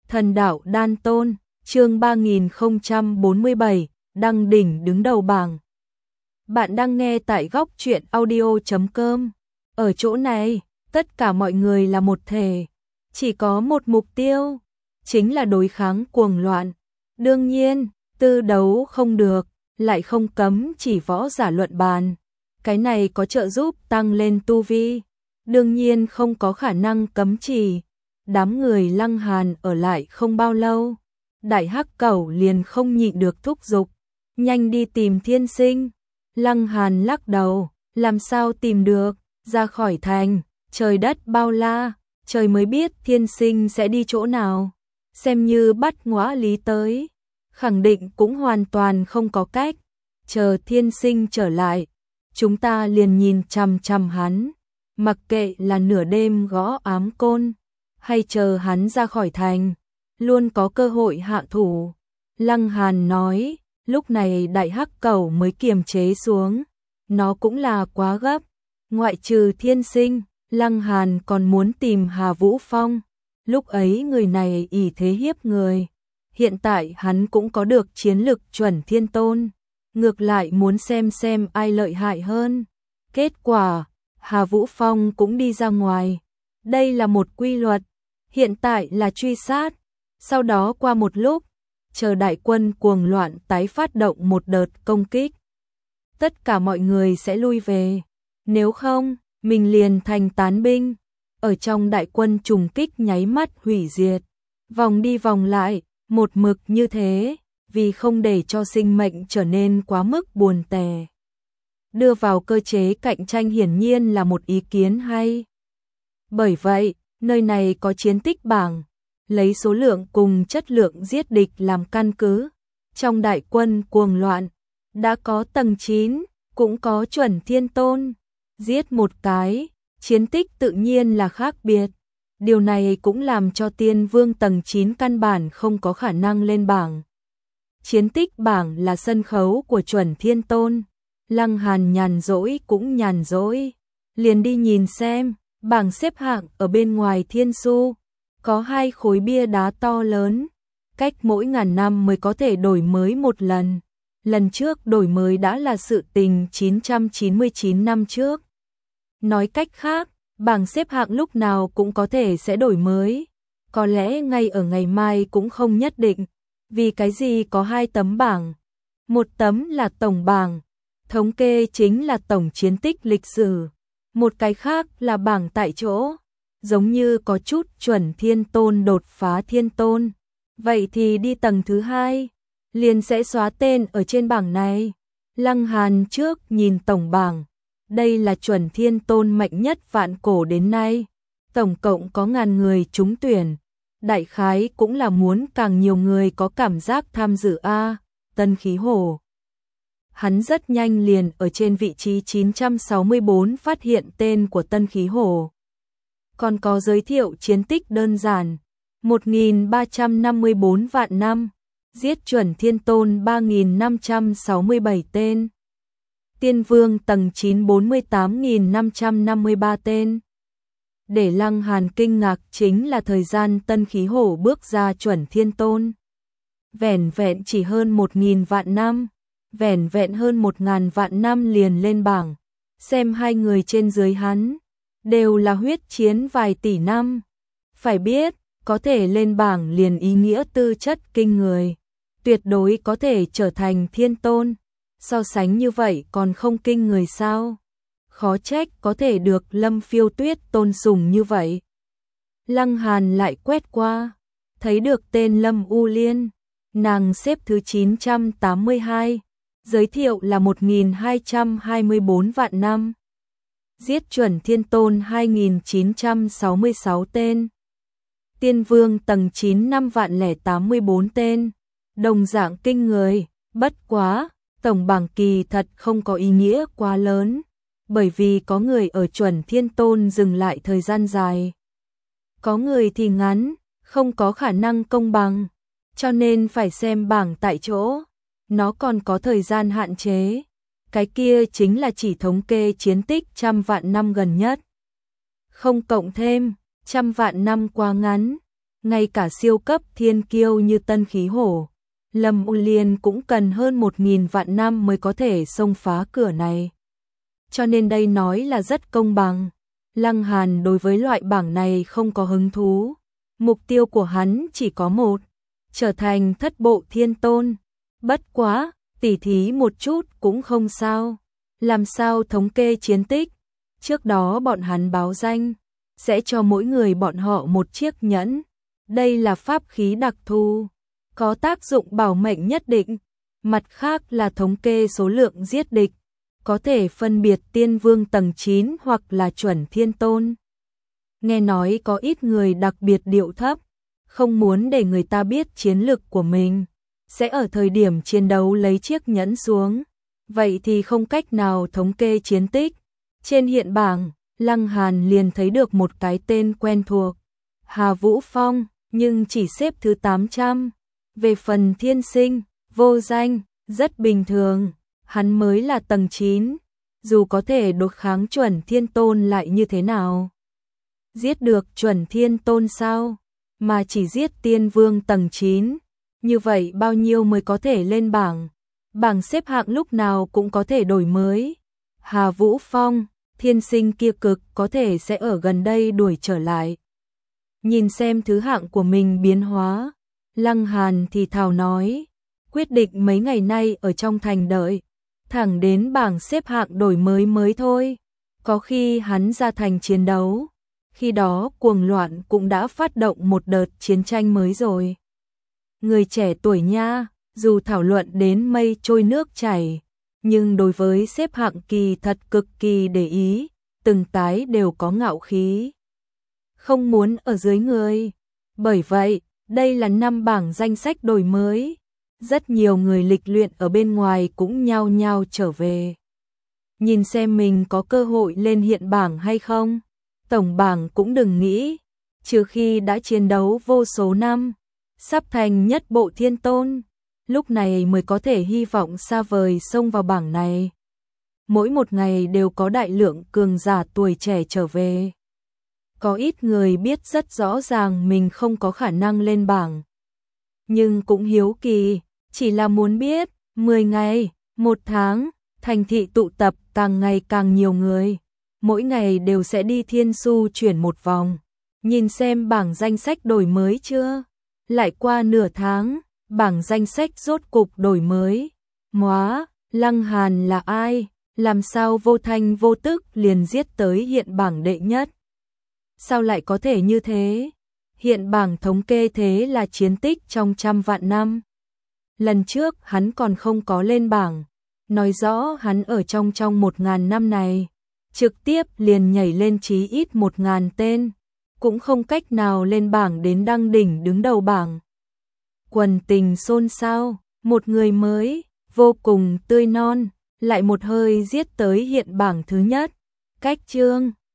Thần đạo đan tôn, chương 3047, đăng đỉnh đứng đầu bảng. Bạn đang nghe tại góc truyện audio.com. Ở chỗ này, tất cả mọi người là một thể, chỉ có một mục tiêu, chính là đối kháng cuồng loạn. Đương nhiên, tư đấu không được, lại không cấm chỉ võ giả luận bàn. Cái này có trợ giúp tăng lên tu vi, đương nhiên không có khả năng cấm chỉ. Đám người Lăng Hàn ở lại không bao lâu, Đại Hắc Cẩu liền không nhịn được thúc giục, nhanh đi tìm Thiên Sinh. Lăng Hàn lắc đầu, làm sao tìm được, ra khỏi thành, trời đất bao la, trời mới biết Thiên Sinh sẽ đi chỗ nào. Xem như bắt ngõa lý tới, khẳng định cũng hoàn toàn không có cách. Chờ Thiên Sinh trở lại, chúng ta liền nhìn chằm chằm hắn, mặc kệ là nửa đêm gõ ám côn, hay chờ hắn ra khỏi thành, luôn có cơ hội hạ thủ. Lăng Hàn nói, lúc này Đại Hắc Cẩu mới kiềm chế xuống, nó cũng là quá gấp. Ngoại trừ Thiên Sinh, Lăng Hàn còn muốn tìm Hà Vũ Phong. Lúc ấy người này ỷ thế hiếp người, hiện tại hắn cũng có được chiến lực chuẩn thiên tôn, ngược lại muốn xem ai lợi hại hơn. Kết quả, Hà Vũ Phong cũng đi ra ngoài. Đây là một quy luật, hiện tại là truy sát, sau đó qua một lúc, chờ đại quân cuồng loạn tái phát động một đợt công kích. Tất cả mọi người sẽ lui về, nếu không, mình liền thành tán binh. Ở trong đại quân trùng kích nháy mắt hủy diệt, vòng đi vòng lại, một mực như thế, vì không để cho sinh mệnh trở nên quá mức buồn tẻ. Đưa vào cơ chế cạnh tranh hiển nhiên là một ý kiến hay. Bởi vậy, nơi này có chiến tích bảng, lấy số lượng cùng chất lượng giết địch làm căn cứ. Trong đại quân cuồng loạn, đã có tầng 9, cũng có chuẩn thiên tôn. Giết một cái, chiến tích tự nhiên là khác biệt. Điều này cũng làm cho tiên vương tầng 9 căn bản không có khả năng lên bảng. Chiến tích bảng là sân khấu của chuẩn thiên tôn. Lăng Hàn nhàn rỗi cũng nhàn rỗi, liền đi nhìn xem, bảng xếp hạng ở bên ngoài Thiên Su, có 2 khối bia đá to lớn, cách mỗi ngàn năm mới có thể đổi mới một lần. Lần trước đổi mới đã là sự tình 999 năm trước. Nói cách khác, bảng xếp hạng lúc nào cũng có thể sẽ đổi mới, có lẽ ngay ở ngày mai cũng không nhất định. Vì cái gì có 2 tấm bảng? Một tấm là tổng bảng, thống kê chính là tổng chiến tích lịch sử. Một cái khác là bảng tại chỗ, giống như có chút chuẩn thiên tôn đột phá thiên tôn. Vậy thì đi tầng thứ 2, liền sẽ xóa tên ở trên bảng này. Lăng Hàn trước nhìn tổng bảng, đây là chuẩn thiên tôn mạnh nhất vạn cổ đến nay. Tổng cộng có ngàn người trúng tuyển, đại khái cũng là muốn càng nhiều người có cảm giác tham dự a. Tân Khí Hổ. Hắn rất nhanh liền ở trên vị trí 964 phát hiện tên của Tân Khí Hổ. Còn có giới thiệu chiến tích đơn giản, 1354 vạn năm, giết chuẩn thiên tôn 3567 tên. Tiên vương tầng 9 48.553 tên. Để Lăng Hàn kinh ngạc chính là thời gian Tân Khí Hổ bước ra chuẩn thiên tôn. Vẻn vẹn chỉ hơn 1.000 vạn năm, vẻn vẹn hơn 1.000 vạn năm liền lên bảng. Xem hai người trên dưới hắn, đều là huyết chiến vài tỷ năm. Phải biết, có thể lên bảng liền ý nghĩa tư chất kinh người, tuyệt đối có thể trở thành thiên tôn. So sánh như vậy còn không kinh người sao? Khó trách có thể được Lâm Phiêu Tuyết tôn sùng như vậy. Lăng Hàn lại quét qua, thấy được tên Lâm U Liên, nàng xếp thứ 982, giới thiệu là 1224 vạn năm. Giết chuẩn thiên tôn 2966 tên. Tiên vương tầng 9 5.084 tên. Đồng dạng kinh người, bất quá, tổng bảng kỳ thật không có ý nghĩa quá lớn, bởi vì có người ở chuẩn thiên tôn dừng lại thời gian dài. Có người thì ngắn, không có khả năng công bằng, cho nên phải xem bảng tại chỗ. Nó còn có thời gian hạn chế, cái kia chính là chỉ thống kê chiến tích 100 vạn năm gần nhất. Không cộng thêm, 100 vạn năm quá ngắn, ngay cả siêu cấp thiên kiêu như Tân Khí Hổ, Lâm U Liên cũng cần hơn 1000 vạn năm mới có thể xông phá cửa này. Cho nên đây nói là rất công bằng. Lăng Hàn đối với loại bảng này không có hứng thú. Mục tiêu của hắn chỉ có một, trở thành thất bộ thiên tôn. Bất quá, tỉ thí một chút cũng không sao. Làm sao thống kê chiến tích? Trước đó bọn hắn báo danh, sẽ cho mỗi người bọn họ một chiếc nhẫn. Đây là pháp khí đặc thù, có tác dụng bảo mệnh nhất định. Mặt khác là thống kê số lượng giết địch, có thể phân biệt tiên vương tầng 9 hoặc là chuẩn thiên tôn. Nghe nói có ít người đặc biệt điệu thấp, không muốn để người ta biết chiến lực của mình, sẽ ở thời điểm chiến đấu lấy chiếc nhẫn xuống. Vậy thì không cách nào thống kê chiến tích. Trên hiện bảng, Lăng Hàn liền thấy được một cái tên quen thuộc, Hà Vũ Phong, nhưng chỉ xếp thứ 800. Về phần thiên sinh, vô danh, rất bình thường, hắn mới là tầng 9, dù có thể đối kháng chuẩn thiên tôn lại như thế nào? Giết được chuẩn thiên tôn sao? Mà chỉ giết tiên vương tầng 9, như vậy bao nhiêu mới có thể lên bảng? Bảng xếp hạng lúc nào cũng có thể đổi mới. Hà Vũ Phong, thiên sinh kia cực có thể sẽ ở gần đây đuổi trở lại. Nhìn xem thứ hạng của mình biến hóa, Lăng Hàn thì thào nói, quyết định mấy ngày nay ở trong thành đợi, thẳng đến bảng xếp hạng đổi mới thôi. Có khi hắn ra thành chiến đấu, khi đó cuồng loạn cũng đã phát động một đợt chiến tranh mới rồi. Người trẻ tuổi nha, dù thảo luận đến mây trôi nước chảy, nhưng đối với xếp hạng kỳ thật cực kỳ để ý, từng tái đều có ngạo khí, không muốn ở dưới người. Bởi vậy, đây là năm bảng danh sách đổi mới. Rất nhiều người lịch luyện ở bên ngoài cũng nhao nhao trở về, nhìn xem mình có cơ hội lên hiện bảng hay không. Tổng bảng cũng đừng nghĩ, trừ khi đã chiến đấu vô số năm, sắp thành nhất bộ thiên tôn, lúc này mới có thể hy vọng xa vời xông vào bảng này. Mỗi một ngày đều có đại lượng cường giả tuổi trẻ trở về. Có ít người biết rất rõ ràng mình không có khả năng lên bảng, nhưng cũng hiếu kỳ, chỉ là muốn biết, 10 ngày, 1 tháng, thành thị tụ tập càng ngày càng nhiều người, mỗi ngày đều sẽ đi Thiên Su chuyển một vòng, nhìn xem bảng danh sách đổi mới chưa. Lại qua nửa tháng, bảng danh sách rốt cục đổi mới. Móa, Lăng Hàn là ai? Làm sao vô thanh vô tức liền giết tới hiện bảng đệ nhất? Sao lại có thể như thế? Hiện bảng thống kê thế là chiến tích trong trăm vạn năm. Lần trước hắn còn không có lên bảng, nói rõ hắn ở trong 1000 năm này, trực tiếp liền nhảy lên chí ít 1000 tên, cũng không cách nào lên bảng đến đăng đỉnh đứng đầu bảng. Quần tình xôn xao, một người mới, vô cùng tươi non, lại một hơi giết tới hiện bảng thứ nhất. Cách chương